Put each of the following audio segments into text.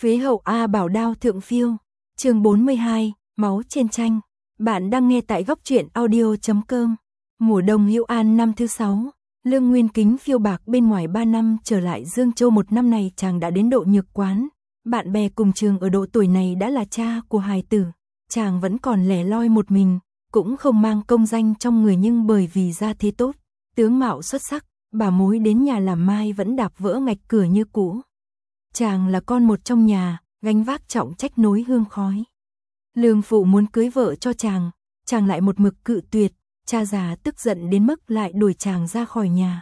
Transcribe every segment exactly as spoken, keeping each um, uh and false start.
Phế hậu A Bảo đao thượng phiêu, chương bốn mươi hai, máu trên tranh. Bạn đang nghe tại góc truyện audio chấm com. Mùa đông Hữu An năm thứ sáu, Lương Nguyên Kính phiêu bạc bên ngoài ba năm trở lại Dương Châu một năm này chàng đã đến độ nhược quán. Bạn bè cùng trường ở độ tuổi này đã là cha của hài tử, chàng vẫn còn lẻ loi một mình, cũng không mang công danh trong người nhưng bởi vì gia thế tốt, tướng mạo xuất sắc, bà mối đến nhà làm mai vẫn đạp vỡ ngạch cửa như cũ. Chàng là con một trong nhà, gánh vác trọng trách nối hương khói. Lương phụ muốn cưới vợ cho chàng, chàng lại một mực cự tuyệt, cha già tức giận đến mức lại đuổi chàng ra khỏi nhà.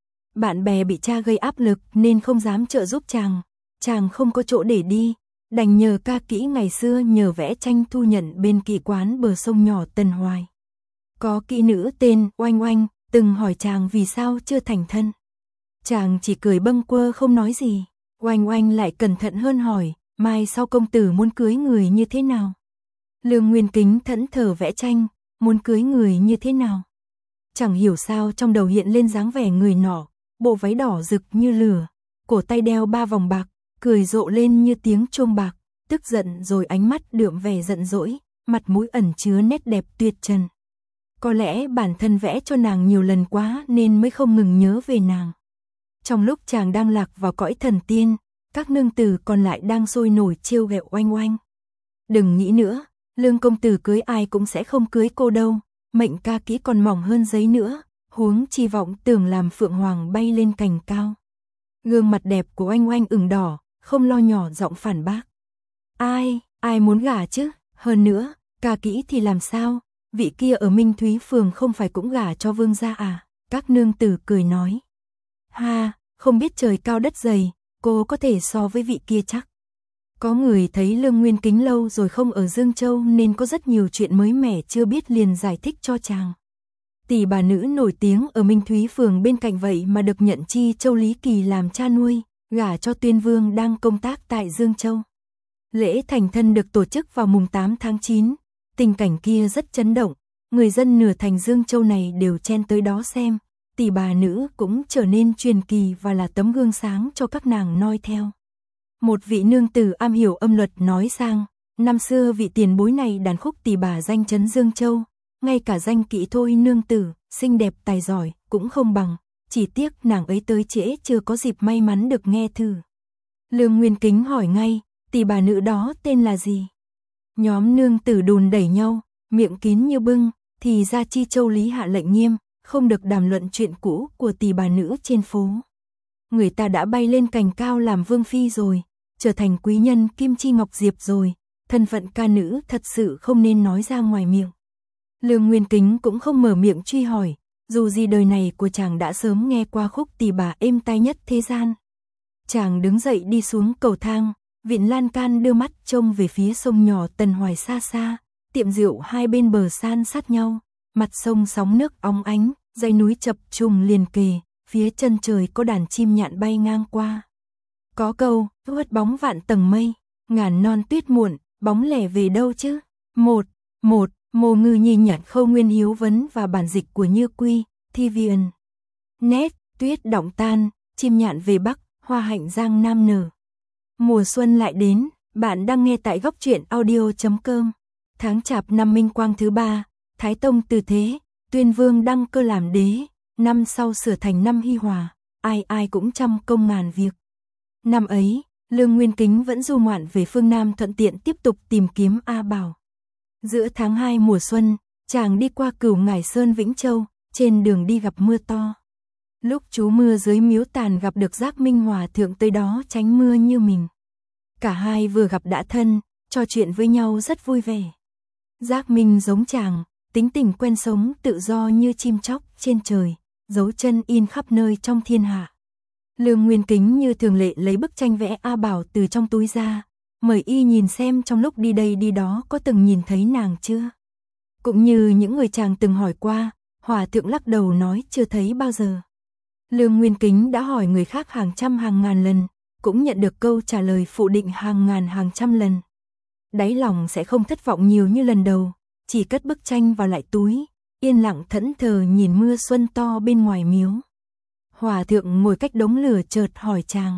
Bạn bè bị cha gây áp lực nên không dám trợ giúp chàng, chàng không có chỗ để đi, đành nhờ ca kỹ ngày xưa nhờ vẽ tranh thu nhận bên kỹ quán bờ sông nhỏ Tần Hoài. Có kỹ nữ tên Oanh Oanh, từng hỏi chàng vì sao chưa thành thân. Chàng chỉ cười bâng quơ không nói gì. Oanh Oanh lại cẩn thận hơn hỏi, mai sau công tử muốn cưới người như thế nào? Lương Nguyên Kính thẫn thờ vẽ tranh, muốn cưới người như thế nào? Chẳng hiểu sao trong đầu hiện lên dáng vẻ người nọ, bộ váy đỏ rực như lửa, cổ tay đeo ba vòng bạc, cười rộ lên như tiếng chuông bạc, tức giận rồi ánh mắt đượm vẻ giận dỗi, mặt mũi ẩn chứa nét đẹp tuyệt trần. Có lẽ bản thân vẽ cho nàng nhiều lần quá nên mới không ngừng nhớ về nàng. Trong lúc chàng đang lạc vào cõi thần tiên, các nương tử còn lại đang sôi nổi trêu ghẹo Oanh Oanh. Đừng nghĩ nữa, Lương công tử cưới ai cũng sẽ không cưới cô đâu, mệnh ca kỹ còn mỏng hơn giấy nữa, huống chi vọng tưởng làm phượng hoàng bay lên cành cao. Gương mặt đẹp của Oanh Oanh ửng đỏ, không lo nhỏ giọng phản bác. Ai, ai muốn gả chứ, hơn nữa, ca kỹ thì làm sao, vị kia ở Minh Thúy Phường không phải cũng gả cho vương gia à, các nương tử cười nói. Ha, không biết trời cao đất dày, cô có thể so với vị kia chắc. Có người thấy Lương Nguyên Kính lâu rồi không ở Dương Châu nên có rất nhiều chuyện mới mẻ chưa biết liền giải thích cho chàng. Tỷ bà nữ nổi tiếng ở Minh Thúy Phường bên cạnh vậy mà được nhận chi Châu Lý Kỳ làm cha nuôi, gả cho Tuyên Vương đang công tác tại Dương Châu. Lễ thành thân được tổ chức vào mùng tám tháng chín, tình cảnh kia rất chấn động, người dân nửa thành Dương Châu này đều chen tới đó xem. Tỷ bà nữ cũng trở nên truyền kỳ và là tấm gương sáng cho các nàng noi theo. Một vị nương tử am hiểu âm luật nói sang, năm xưa vị tiền bối này đàn khúc tỷ bà danh chấn Dương Châu, ngay cả danh kỹ thôi nương tử, xinh đẹp tài giỏi, cũng không bằng, chỉ tiếc nàng ấy tới trễ chưa có dịp may mắn được nghe thử. Lương Nguyên Kính hỏi ngay, tỷ bà nữ đó tên là gì? Nhóm nương tử đùn đẩy nhau, miệng kín như bưng, thì ra chi Châu Lý hạ lệnh nghiêm, không được đàm luận chuyện cũ của tỷ bà nữ trên phố. Người ta đã bay lên cành cao làm vương phi rồi, trở thành quý nhân Kim Chi Ngọc Diệp rồi, thân phận ca nữ thật sự không nên nói ra ngoài miệng. Lương Nguyên Kính cũng không mở miệng truy hỏi, dù gì đời này của chàng đã sớm nghe qua khúc tỷ bà êm tai nhất thế gian. Chàng đứng dậy đi xuống cầu thang, vịn lan can đưa mắt trông về phía sông nhỏ Tần Hoài xa xa, tiệm rượu hai bên bờ san sát nhau. Mặt sông sóng nước óng ánh, dãy núi chập trùng liền kề, phía chân trời có đàn chim nhạn bay ngang qua. Có câu, hất bóng vạn tầng mây, ngàn non tuyết muộn, bóng lẻ về đâu chứ? Một, một, Mộ Ngư Nhi nhặt Khâu Nguyên Hiếu vấn và bản dịch của Như Quy, Thi Viền. Nét, tuyết đọng tan, chim nhạn về Bắc, hoa hạnh giang nam nở. Mùa xuân lại đến, bạn đang nghe tại góc truyện audio chấm com. Tháng Chạp năm Minh Quang thứ ba. Thái Tông từ thế, Tuyên Vương đăng cơ làm đế, năm sau sửa thành năm Hy Hòa, ai ai cũng trăm công ngàn việc. Năm ấy, Lương Nguyên Kính vẫn du ngoạn về phương Nam thuận tiện tiếp tục tìm kiếm A Bảo. Giữa tháng hai mùa xuân, chàng đi qua Cửu Ngải Sơn Vĩnh Châu, trên đường đi gặp mưa to. Lúc trú mưa dưới miếu tàn gặp được Giác Minh Hòa thượng tới đó tránh mưa như mình. Cả hai vừa gặp đã thân, trò chuyện với nhau rất vui vẻ. Giác Minh giống chàng, tính tình quen sống tự do như chim chóc trên trời, dấu chân in khắp nơi trong thiên hạ. Lương Nguyên Kính như thường lệ lấy bức tranh vẽ A Bảo từ trong túi ra, mời y nhìn xem trong lúc đi đây đi đó có từng nhìn thấy nàng chưa. Cũng như những người chàng từng hỏi qua, Hòa thượng lắc đầu nói chưa thấy bao giờ. Lương Nguyên Kính đã hỏi người khác hàng trăm hàng ngàn lần, cũng nhận được câu trả lời phủ định hàng ngàn hàng trăm lần. Đáy lòng sẽ không thất vọng nhiều như lần đầu. Chỉ cất bức tranh vào lại túi, yên lặng thẫn thờ nhìn mưa xuân to bên ngoài miếu. Hòa thượng ngồi cách đống lửa chợt hỏi chàng,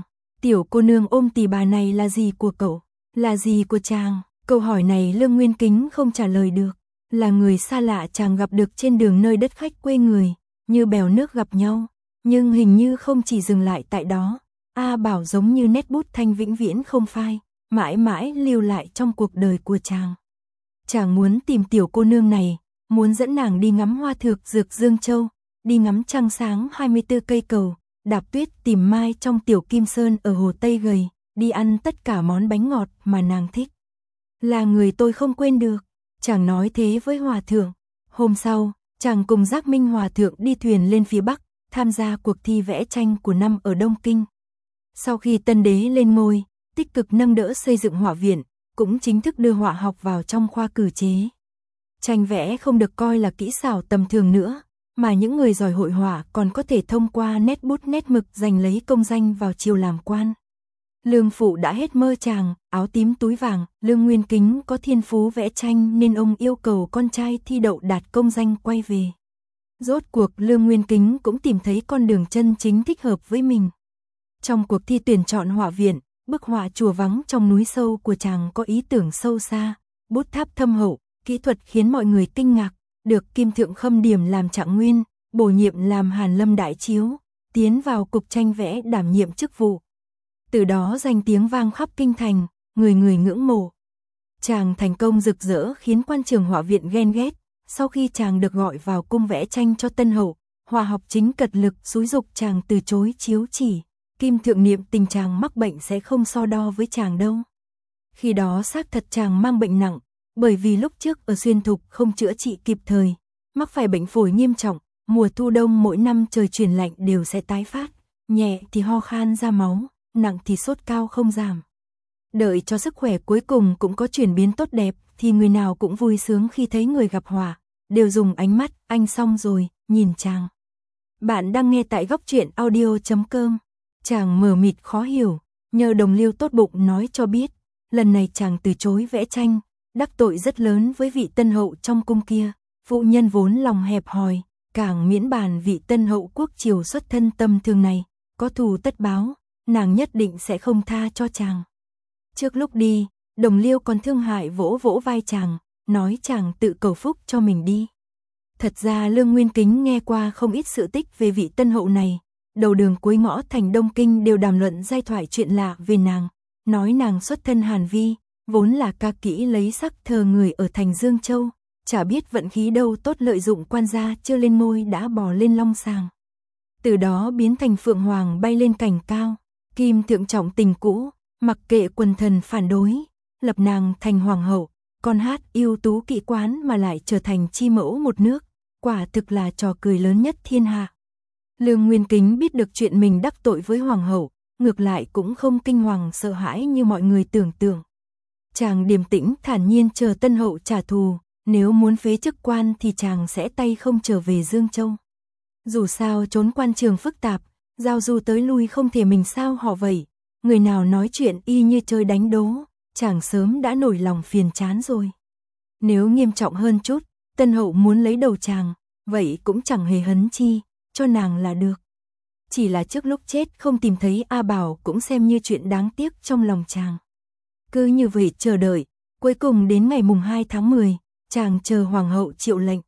Tiểu cô nương ôm tỉ bà này là gì của cậu? Là gì của chàng? Câu hỏi này Lương Nguyên Kính không trả lời được. Là người xa lạ chàng gặp được trên đường nơi đất khách quê người, như bèo nước gặp nhau. Nhưng hình như không chỉ dừng lại tại đó. A Bảo giống như nét bút thanh vĩnh viễn không phai, mãi mãi lưu lại trong cuộc đời của chàng. Chàng muốn tìm tiểu cô nương này, muốn dẫn nàng đi ngắm hoa thược dược Dương Châu, đi ngắm trăng sáng hai mươi tư cây cầu, đạp tuyết tìm mai trong tiểu Kim Sơn ở Hồ Tây Gầy, đi ăn tất cả món bánh ngọt mà nàng thích. Là người tôi không quên được, chàng nói thế với hòa thượng. Hôm sau, chàng cùng Giác Minh hòa thượng đi thuyền lên phía Bắc, tham gia cuộc thi vẽ tranh của năm ở Đông Kinh. Sau khi tân đế lên ngôi, tích cực nâng đỡ xây dựng họa viện, cũng chính thức đưa họa học vào trong khoa cử chế. Tranh vẽ không được coi là kỹ xảo tầm thường nữa, mà những người giỏi hội họa còn có thể thông qua nét bút nét mực giành lấy công danh vào triều làm quan. Lương phụ đã hết mơ chàng, áo tím túi vàng, Lương Nguyên Kính có thiên phú vẽ tranh nên ông yêu cầu con trai thi đậu đạt công danh quay về. Rốt cuộc Lương Nguyên Kính cũng tìm thấy con đường chân chính thích hợp với mình. Trong cuộc thi tuyển chọn họa viện, bức họa chùa vắng trong núi sâu của chàng có ý tưởng sâu xa, bút tháp thâm hậu, kỹ thuật khiến mọi người kinh ngạc, được Kim Thượng Khâm điểm làm trạng nguyên, bổ nhiệm làm Hàn Lâm đại chiếu, tiến vào cục tranh vẽ đảm nhiệm chức vụ. Từ đó danh tiếng vang khắp kinh thành, người người ngưỡng mộ. Chàng thành công rực rỡ khiến quan trường họa viện ghen ghét, sau khi chàng được gọi vào cung vẽ tranh cho Tân Hậu, họa học chính cật lực xúi dục chàng từ chối chiếu chỉ. Kim Thượng niệm tình chàng mắc bệnh sẽ không so đo với chàng đâu. Khi đó xác thật chàng mang bệnh nặng, bởi vì lúc trước ở Xuyên Thục không chữa trị kịp thời, mắc phải bệnh phổi nghiêm trọng, mùa thu đông mỗi năm trời chuyển lạnh đều sẽ tái phát, nhẹ thì ho khan ra máu, nặng thì sốt cao không giảm. Đợi cho sức khỏe cuối cùng cũng có chuyển biến tốt đẹp, thì người nào cũng vui sướng khi thấy người gặp họa, đều dùng ánh mắt, anh xong rồi, nhìn chàng. Bạn đang nghe tại góc truyện audio chấm com. Chàng mờ mịt khó hiểu, nhờ đồng liêu tốt bụng nói cho biết, lần này chàng từ chối vẽ tranh, đắc tội rất lớn với vị tân hậu trong cung kia, phụ nhân vốn lòng hẹp hòi, càng miễn bàn vị tân hậu quốc triều xuất thân tâm thương này, có thù tất báo, nàng nhất định sẽ không tha cho chàng. Trước lúc đi, đồng liêu còn thương hại vỗ vỗ vai chàng, nói chàng tự cầu phúc cho mình đi. Thật ra Lương Nguyên Kính nghe qua không ít sự tích về vị tân hậu này. Đầu đường cuối ngõ thành Đông Kinh đều đàm luận giai thoại chuyện lạ về nàng, nói nàng xuất thân Hàn Vi, vốn là ca kỹ lấy sắc thờ người ở thành Dương Châu, chả biết vận khí đâu tốt lợi dụng quan gia chưa lên ngôi đã bò lên long sàng. Từ đó biến thành phượng hoàng bay lên cành cao, Kim Thượng trọng tình cũ, mặc kệ quần thần phản đối, lập nàng thành hoàng hậu, con hát yêu tú kỵ quán mà lại trở thành chi mẫu một nước, quả thực là trò cười lớn nhất thiên hạ. Lương Nguyên Kính biết được chuyện mình đắc tội với hoàng hậu, ngược lại cũng không kinh hoàng sợ hãi như mọi người tưởng tượng. Chàng điềm tĩnh thản nhiên chờ tân hậu trả thù, nếu muốn phế chức quan thì chàng sẽ tay không trở về Dương Châu. Dù sao trốn quan trường phức tạp, giao du tới lui không thể mình sao họ vậy, người nào nói chuyện y như chơi đánh đố, chàng sớm đã nổi lòng phiền chán rồi. Nếu nghiêm trọng hơn chút, tân hậu muốn lấy đầu chàng, vậy cũng chẳng hề hấn chi, cho nàng là được. Chỉ là trước lúc chết không tìm thấy A Bảo cũng xem như chuyện đáng tiếc trong lòng chàng. Cứ như vậy chờ đợi, cuối cùng đến ngày mùng hai tháng mười, chàng chờ hoàng hậu triệu lệnh.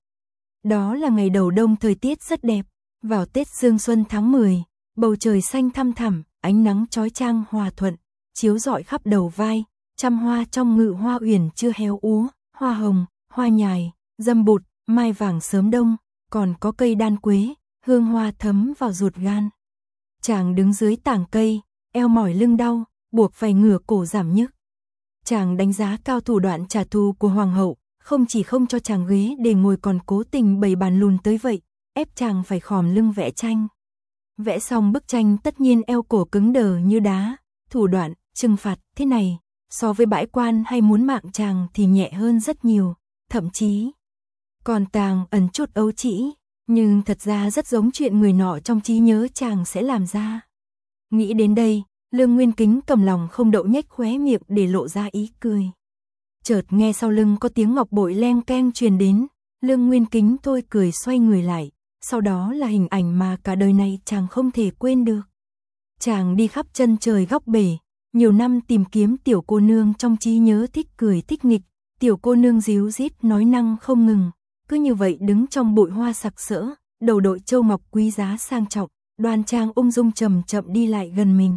Đó là ngày đầu đông thời tiết rất đẹp, vào Tết Dương Xuân tháng mười, bầu trời xanh thăm thẳm, ánh nắng chói chang hòa thuận, chiếu rọi khắp đầu vai, trăm hoa trong ngự hoa uyển chưa héo úa, hoa hồng, hoa nhài, dâm bụt, mai vàng sớm đông, còn có cây đan quế, hương hoa thấm vào ruột gan. Chàng đứng dưới tảng cây, eo mỏi lưng đau, buộc phải ngửa cổ giảm nhức. Chàng đánh giá cao thủ đoạn trả thù của hoàng hậu, không chỉ không cho chàng ghế để ngồi còn cố tình bày bàn lùn tới vậy, ép chàng phải khòm lưng vẽ tranh. Vẽ xong bức tranh tất nhiên eo cổ cứng đờ như đá, thủ đoạn, trừng phạt thế này, so với bãi quan hay muốn mạng chàng thì nhẹ hơn rất nhiều, thậm chí còn tàng ẩn chút ấu trĩ, nhưng thật ra rất giống chuyện người nọ trong trí nhớ chàng sẽ làm ra. Nghĩ đến đây, Lương Nguyên Kính cầm lòng không đậu nhếch khóe miệng để lộ ra ý cười. Chợt nghe sau lưng có tiếng ngọc bội leng keng truyền đến, Lương Nguyên Kính thôi cười xoay người lại, sau đó là hình ảnh mà cả đời này chàng không thể quên được. Chàng đi khắp chân trời góc bể, nhiều năm tìm kiếm tiểu cô nương trong trí nhớ thích cười thích nghịch, tiểu cô nương díu dít nói năng không ngừng, cứ như vậy đứng trong bụi hoa sặc sỡ, đầu đội châu ngọc quý giá sang trọng, đoan trang ung dung chậm chậm đi lại gần mình.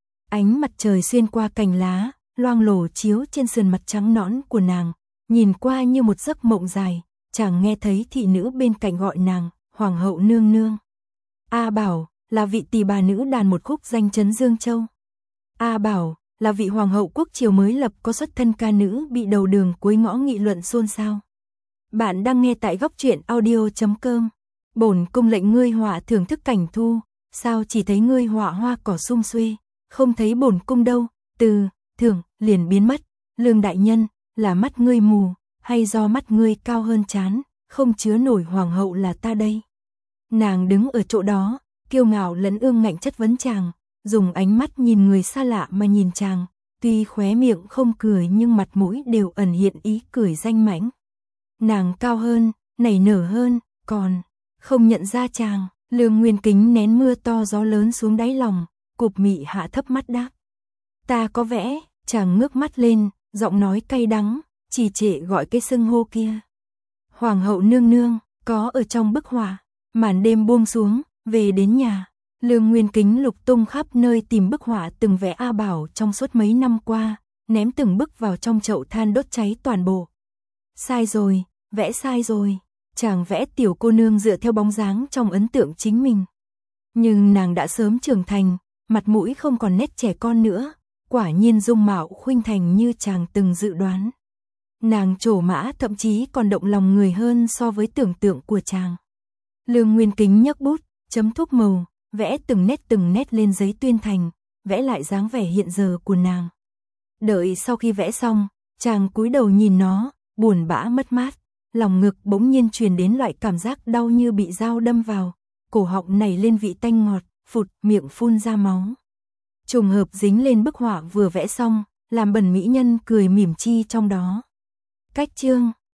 Ánh mặt trời xuyên qua cành lá, loang lổ chiếu trên sườn mặt trắng nõn của nàng, nhìn qua như một giấc mộng dài, chàng nghe thấy thị nữ bên cạnh gọi nàng, hoàng hậu nương nương. A Bảo, là vị tỷ bà nữ đàn một khúc danh chấn Dương Châu. A Bảo, là vị hoàng hậu quốc triều mới lập có xuất thân ca nữ bị đầu đường cuối ngõ nghị luận xôn xao. Bạn đang nghe tại góc truyện audio chấm com. Bổn cung lệnh ngươi họa thưởng thức cảnh thu, sao chỉ thấy ngươi họa hoa cỏ sum xuê, không thấy bổn cung đâu, từ, thưởng, liền biến mất. Lương đại nhân, là mắt ngươi mù, hay do mắt ngươi cao hơn trán, không chứa nổi hoàng hậu là ta đây. Nàng đứng ở chỗ đó, kiêu ngạo lẫn ương ngạnh chất vấn chàng, dùng ánh mắt nhìn người xa lạ mà nhìn chàng, tuy khóe miệng không cười nhưng mặt mũi đều ẩn hiện ý cười danh mãnh. Nàng cao hơn, nảy nở hơn, còn không nhận ra chàng. Lương Nguyên Kính nén mưa to gió lớn xuống đáy lòng, cụp mị hạ thấp mắt đáp. Ta có vẽ. Chàng ngước mắt lên, giọng nói cay đắng, trì trệ gọi cái xưng hô kia. Hoàng hậu nương nương, có ở trong bức họa. Màn đêm buông xuống, về đến nhà, Lương Nguyên Kính lục tung khắp nơi tìm bức họa từng vẽ A Bảo trong suốt mấy năm qua, ném từng bức vào trong chậu than đốt cháy toàn bộ. Sai rồi, vẽ sai rồi. Chàng vẽ tiểu cô nương dựa theo bóng dáng trong ấn tượng chính mình. Nhưng nàng đã sớm trưởng thành, mặt mũi không còn nét trẻ con nữa, quả nhiên dung mạo khuynh thành như chàng từng dự đoán. Nàng trổ mã thậm chí còn động lòng người hơn so với tưởng tượng của chàng. Lương Nguyên Kính nhấc bút, chấm thuốc màu, vẽ từng nét từng nét lên giấy tuyên thành, vẽ lại dáng vẻ hiện giờ của nàng. Đợi sau khi vẽ xong, chàng cúi đầu nhìn nó, buồn bã mất mát, lòng ngực bỗng nhiên truyền đến loại cảm giác đau như bị dao đâm vào, cổ họng nảy lên vị tanh ngọt, phụt, miệng phun ra máu. Trùng hợp dính lên bức họa vừa vẽ xong, làm bẩn mỹ nhân cười mỉm chi trong đó. Cách chương